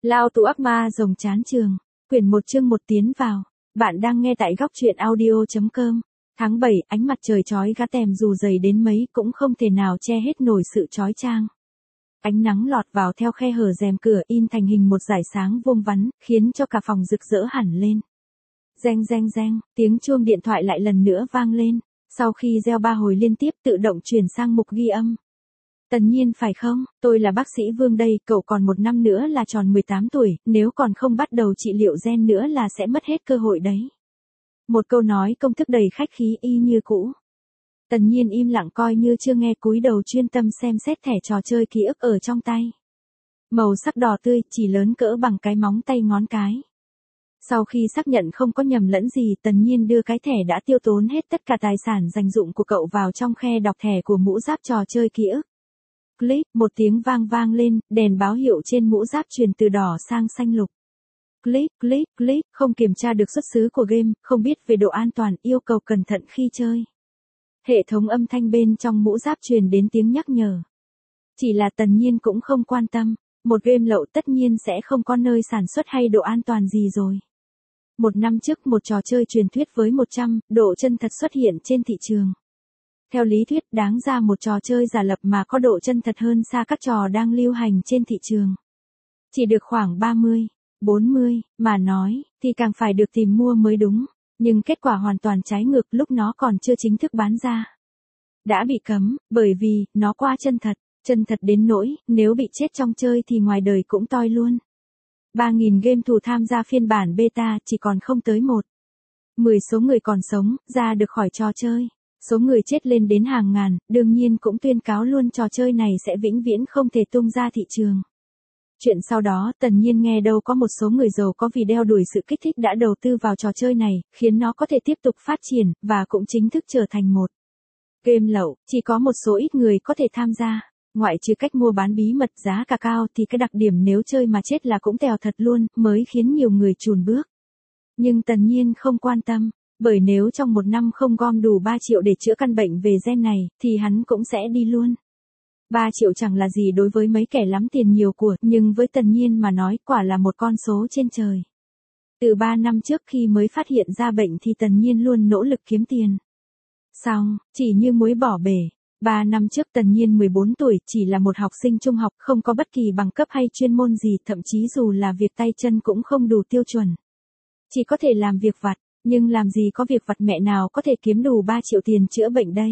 Lao tù ác ma rồng chán trường. Quyển 1 chương 1 tiến vào. Bạn đang nghe tại góc truyện audio.com. Tháng 7, ánh mặt trời chói gắt tèm dù dày đến mấy cũng không thể nào che hết nổi sự chói chang. Ánh nắng lọt vào theo khe hở rèm cửa in thành hình một dải sáng vuông vắn, khiến cho cả phòng rực rỡ hẳn lên. Reng reng reng, tiếng chuông điện thoại lại lần nữa vang lên. Sau khi reo 3 hồi liên tiếp tự động chuyển sang mục ghi âm. Tần Nhiên phải không, tôi là bác sĩ Vương đây, cậu còn 1 năm nữa là tròn 18 tuổi, nếu còn không bắt đầu trị liệu gen nữa là sẽ mất hết cơ hội đấy. Một câu nói công thức đầy khách khí y như cũ. Tần Nhiên im lặng coi như chưa nghe, cúi đầu chuyên tâm xem xét thẻ trò chơi ký ức ở trong tay. Màu sắc đỏ tươi, chỉ lớn cỡ bằng cái móng tay ngón cái. Sau khi xác nhận không có nhầm lẫn gì, Tần Nhiên đưa cái thẻ đã tiêu tốn hết tất cả tài sản dành dụm của cậu vào trong khe đọc thẻ của mũ giáp trò chơi ký ức. Click, một tiếng vang vang lên, đèn báo hiệu trên mũ giáp chuyển từ đỏ sang xanh lục. Click, click, click, không kiểm tra được xuất xứ của game, không biết về độ an toàn, yêu cầu cẩn thận khi chơi. Hệ thống âm thanh bên trong mũ giáp truyền đến tiếng nhắc nhở. Chỉ là Tần Nhiên cũng không quan tâm, một game lậu tất nhiên sẽ không có nơi sản xuất hay độ an toàn gì rồi. 1 năm trước một trò chơi truyền thuyết với 100 độ chân thật xuất hiện trên thị trường. Theo lý thuyết đáng ra một trò chơi giả lập mà có độ chân thật hơn xa các trò đang lưu hành trên thị trường. Chỉ được khoảng 30, 40, mà nói, thì càng phải được tìm mua mới đúng. Nhưng kết quả hoàn toàn trái ngược, lúc nó còn chưa chính thức bán ra. Đã bị cấm, bởi vì, nó quá chân thật đến nỗi, nếu bị chết trong chơi thì ngoài đời cũng toi luôn. 3.000 game thủ tham gia phiên bản beta, chỉ còn không tới 10 số người còn sống, ra được khỏi trò chơi. Số người chết lên đến hàng ngàn, đương nhiên cũng tuyên cáo luôn trò chơi này sẽ vĩnh viễn không thể tung ra thị trường. Chuyện sau đó, Tần Nhiên nghe đâu có một số người giàu có vì đeo đuổi sự kích thích đã đầu tư vào trò chơi này, khiến nó có thể tiếp tục phát triển, và cũng chính thức trở thành một game lậu, chỉ có một số ít người có thể tham gia. Ngoại trừ cách mua bán bí mật giá cả cao thì cái đặc điểm nếu chơi mà chết là cũng tèo thật luôn, mới khiến nhiều người chùn bước. Nhưng Tần Nhiên không quan tâm. Bởi nếu trong 1 năm không gom đủ 3 triệu để chữa căn bệnh về gen này, thì hắn cũng sẽ đi luôn. 3 triệu chẳng là gì đối với mấy kẻ lắm tiền nhiều của, nhưng với Tần Nhiên mà nói quả là một con số trên trời. Từ 3 năm trước khi mới phát hiện ra bệnh thì Tần Nhiên luôn nỗ lực kiếm tiền. Xong, chỉ như muối bỏ bể. 3 năm trước Tần Nhiên 14 tuổi, chỉ là một học sinh trung học, không có bất kỳ bằng cấp hay chuyên môn gì, thậm chí dù là việc tay chân cũng không đủ tiêu chuẩn. Chỉ có thể làm việc vặt. Nhưng làm gì có việc vặt mẹ nào có thể kiếm đủ 3 triệu tiền chữa bệnh đây.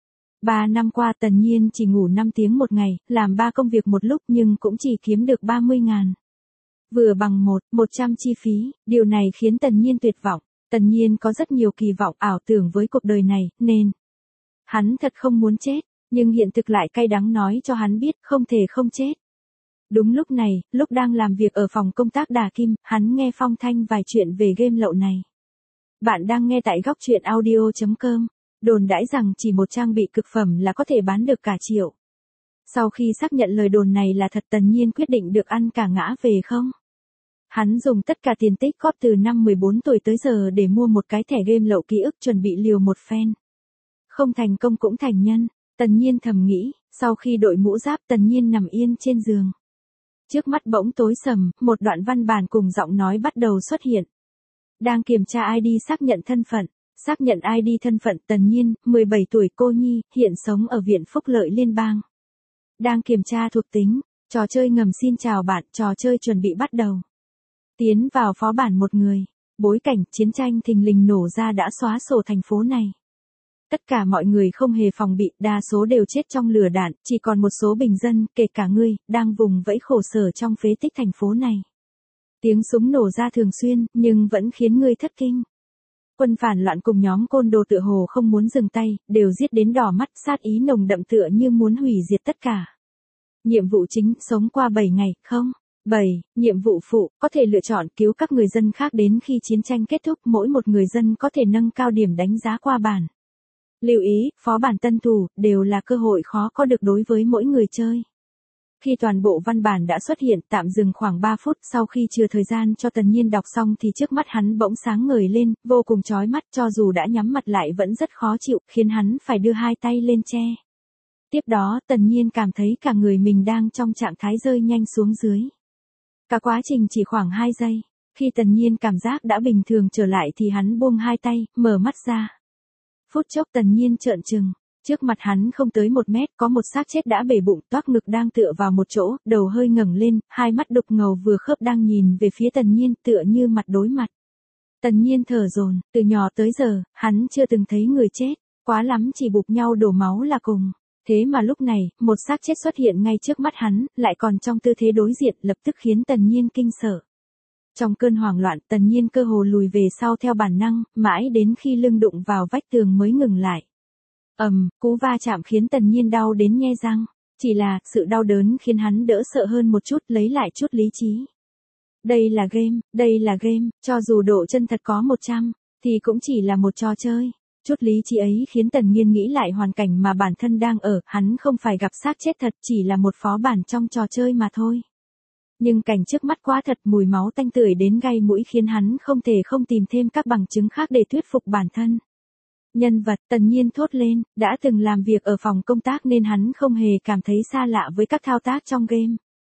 3 năm qua Tần Nhiên chỉ ngủ 5 tiếng một ngày, làm 3 công việc một lúc nhưng cũng chỉ kiếm được 30.000. Vừa bằng 100 chi phí, điều này khiến Tần Nhiên tuyệt vọng. Tần Nhiên có rất nhiều kỳ vọng ảo tưởng với cuộc đời này, nên hắn thật không muốn chết, nhưng hiện thực lại cay đắng nói cho hắn biết không thể không chết. Đúng lúc này, lúc đang làm việc ở phòng công tác Đà Kim, hắn nghe phong thanh vài chuyện về game lậu này. Bạn đang nghe tại góc truyện audio.com. Đồn đãi rằng chỉ một trang bị cực phẩm là có thể bán được cả triệu. Sau khi xác nhận lời đồn này là thật, Tần Nhiên quyết định được ăn cả ngã về không. Hắn dùng tất cả tiền tích góp từ năm 14 tuổi tới giờ để mua một cái thẻ game lậu ký ức, chuẩn bị liều một phen. Không thành công cũng thành nhân, Tần Nhiên thầm nghĩ. Sau khi đội mũ giáp, Tần Nhiên nằm yên trên giường. Trước mắt bỗng tối sầm, một đoạn văn bản cùng giọng nói bắt đầu xuất hiện. Đang kiểm tra ID xác nhận thân phận. Xác nhận ID thân phận Tần Nhiên, 17 tuổi, cô nhi, hiện sống ở Viện Phúc Lợi Liên bang. Đang kiểm tra thuộc tính. Trò chơi ngầm xin chào bạn, trò chơi chuẩn bị bắt đầu. Tiến vào phó bản một người. Bối cảnh chiến tranh thình lình nổ ra đã xóa sổ thành phố này. Tất cả mọi người không hề phòng bị, đa số đều chết trong lửa đạn, chỉ còn một số bình dân, kể cả ngươi, đang vùng vẫy khổ sở trong phế tích thành phố này. Tiếng súng nổ ra thường xuyên, nhưng vẫn khiến ngươi thất kinh. Quân phản loạn cùng nhóm côn đồ tựa hồ không muốn dừng tay, đều giết đến đỏ mắt, sát ý nồng đậm tựa như muốn hủy diệt tất cả. Nhiệm vụ chính, sống qua 7 ngày, không? 7. Nhiệm vụ phụ, có thể lựa chọn cứu các người dân khác đến khi chiến tranh kết thúc, mỗi một người dân có thể nâng cao điểm đánh giá qua bản. Lưu ý, phó bản tân thủ, đều là cơ hội khó có được đối với mỗi người chơi. Khi toàn bộ văn bản đã xuất hiện, tạm dừng khoảng 3 phút, sau khi chừa thời gian cho Tần Nhiên đọc xong thì trước mắt hắn bỗng sáng ngời lên, vô cùng chói mắt, cho dù đã nhắm mặt lại vẫn rất khó chịu, khiến hắn phải đưa 2 tay lên che. Tiếp đó, Tần Nhiên cảm thấy cả người mình đang trong trạng thái rơi nhanh xuống dưới. Cả quá trình chỉ khoảng 2 giây. Khi Tần Nhiên cảm giác đã bình thường trở lại thì hắn buông hai tay, mở mắt ra. Phút chốc Tần Nhiên trợn trừng. Trước mặt hắn không tới 1 mét có một xác chết đã bể bụng toác ngực đang tựa vào một chỗ, đầu hơi ngẩng lên, hai mắt đục ngầu vừa khớp đang nhìn về phía Tần Nhiên tựa như mặt đối mặt. Tần Nhiên thở dồn, từ nhỏ tới giờ, hắn chưa từng thấy người chết, quá lắm chỉ bụp nhau đổ máu là cùng. Thế mà lúc này, một xác chết xuất hiện ngay trước mắt hắn, lại còn trong tư thế đối diện lập tức khiến Tần Nhiên kinh sợ. Trong cơn hoảng loạn, Tần Nhiên cơ hồ lùi về sau theo bản năng, mãi đến khi lưng đụng vào vách tường mới ngừng lại. Cú va chạm khiến Tần Nhiên đau đến nhe răng. Chỉ là, sự đau đớn khiến hắn đỡ sợ hơn một chút, lấy lại chút lý trí. Đây là game, cho dù độ chân thật có 100, thì cũng chỉ là một trò chơi. Chút lý trí ấy khiến Tần Nhiên nghĩ lại hoàn cảnh mà bản thân đang ở, hắn không phải gặp xác chết thật, chỉ là một phó bản trong trò chơi mà thôi. Nhưng cảnh trước mắt quá thật, mùi máu tanh tưởi đến gai mũi khiến hắn không thể không tìm thêm các bằng chứng khác để thuyết phục bản thân. Nhân vật, Tần Nhiên thốt lên, đã từng làm việc ở phòng công tác nên hắn không hề cảm thấy xa lạ với các thao tác trong game.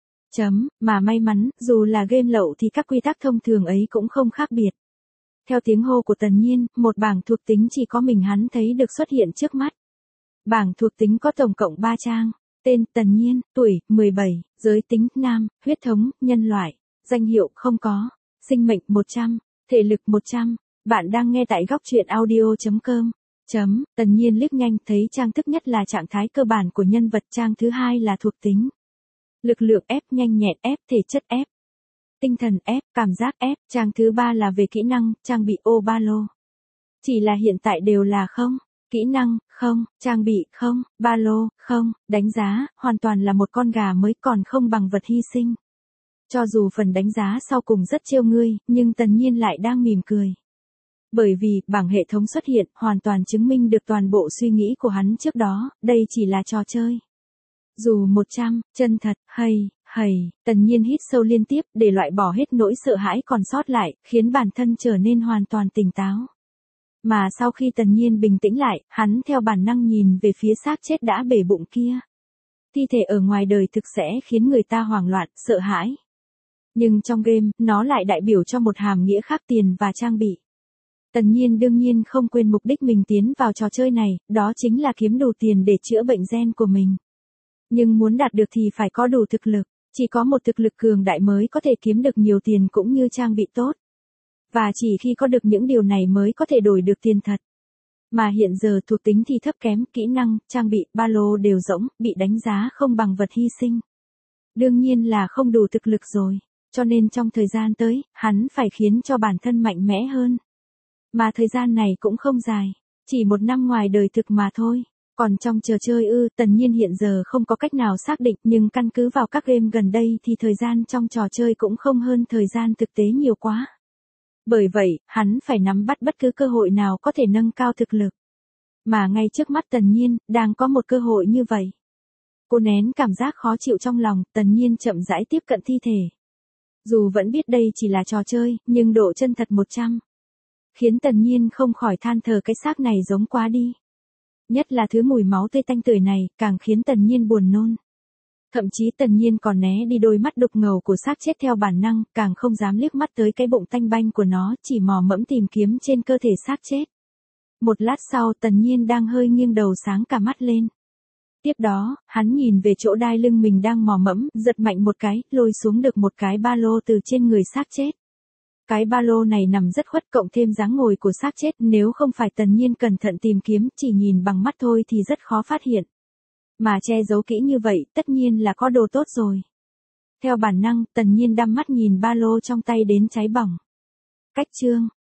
Mà may mắn, dù là game lậu thì các quy tắc thông thường ấy cũng không khác biệt. Theo tiếng hô của Tần Nhiên, một bảng thuộc tính chỉ có mình hắn thấy được xuất hiện trước mắt. Bảng thuộc tính có tổng cộng 3 trang. Tên, Tần Nhiên, tuổi, 17, giới tính, nam, huyết thống, nhân loại, danh hiệu, không có, sinh mệnh, 100, thể lực, 100. Bạn đang nghe tại góc truyện audio.com. Tần Nhiên liếc nhanh thấy trang thứ nhất là trạng thái cơ bản của nhân vật, trang thứ hai là thuộc tính. Lực lượng F, nhanh nhẹn F, thể chất F. Tinh thần F, cảm giác F, trang thứ ba là về kỹ năng, trang bị ô ba lô. Chỉ là hiện tại đều là không. Kỹ năng, không, trang bị, không, ba lô, không, đánh giá, hoàn toàn là một con gà mới còn không bằng vật hy sinh. Cho dù phần đánh giá sau cùng rất trêu ngươi, nhưng Tần Nhiên lại đang mỉm cười. Bởi vì, bảng hệ thống xuất hiện, hoàn toàn chứng minh được toàn bộ suy nghĩ của hắn trước đó, đây chỉ là trò chơi. Dù 100, chân thật, Tần Nhiên hít sâu liên tiếp để loại bỏ hết nỗi sợ hãi còn sót lại, khiến bản thân trở nên hoàn toàn tỉnh táo. Mà sau khi Tần Nhiên bình tĩnh lại, hắn theo bản năng nhìn về phía xác chết đã bể bụng kia. Thi thể ở ngoài đời thực sẽ khiến người ta hoảng loạn, sợ hãi. Nhưng trong game, nó lại đại biểu cho một hàm nghĩa khác, tiền và trang bị. Tần Nhiên đương nhiên không quên mục đích mình tiến vào trò chơi này, đó chính là kiếm đủ tiền để chữa bệnh gen của mình. Nhưng muốn đạt được thì phải có đủ thực lực, chỉ có một thực lực cường đại mới có thể kiếm được nhiều tiền cũng như trang bị tốt. Và chỉ khi có được những điều này mới có thể đổi được tiền thật. Mà hiện giờ thuộc tính thì thấp kém, kỹ năng, trang bị, ba lô đều rỗng, bị đánh giá không bằng vật hy sinh. Đương nhiên là không đủ thực lực rồi, cho nên trong thời gian tới, hắn phải khiến cho bản thân mạnh mẽ hơn. Mà thời gian này cũng không dài, chỉ 1 năm ngoài đời thực mà thôi. Còn trong trò chơi Tần Nhiên hiện giờ không có cách nào xác định, nhưng căn cứ vào các game gần đây thì thời gian trong trò chơi cũng không hơn thời gian thực tế nhiều quá. Bởi vậy, hắn phải nắm bắt bất cứ cơ hội nào có thể nâng cao thực lực. Mà ngay trước mắt Tần Nhiên, đang có một cơ hội như vậy. Cô nén cảm giác khó chịu trong lòng, Tần Nhiên chậm rãi tiếp cận thi thể. Dù vẫn biết đây chỉ là trò chơi, nhưng độ chân thật 100. Khiến Tần Nhiên không khỏi than thở cái xác này giống quá đi. Nhất là thứ mùi máu tươi tanh tưởi này, càng khiến Tần Nhiên buồn nôn. Thậm chí Tần Nhiên còn né đi đôi mắt đục ngầu của xác chết theo bản năng, càng không dám liếc mắt tới cái bụng tanh banh của nó, chỉ mò mẫm tìm kiếm trên cơ thể xác chết. Một lát sau Tần Nhiên đang hơi nghiêng đầu sáng cả mắt lên. Tiếp đó, hắn nhìn về chỗ đai lưng mình đang mò mẫm, giật mạnh một cái, lôi xuống được một cái ba lô từ trên người xác chết. Cái ba lô này nằm rất khuất, cộng thêm dáng ngồi của xác chết, nếu không phải Tần Nhiên cẩn thận tìm kiếm, chỉ nhìn bằng mắt thôi thì rất khó phát hiện. Mà che giấu kỹ như vậy, tất nhiên là có đồ tốt rồi. Theo bản năng, Tần Nhiên đăm mắt nhìn ba lô trong tay đến cháy bỏng. Cách chương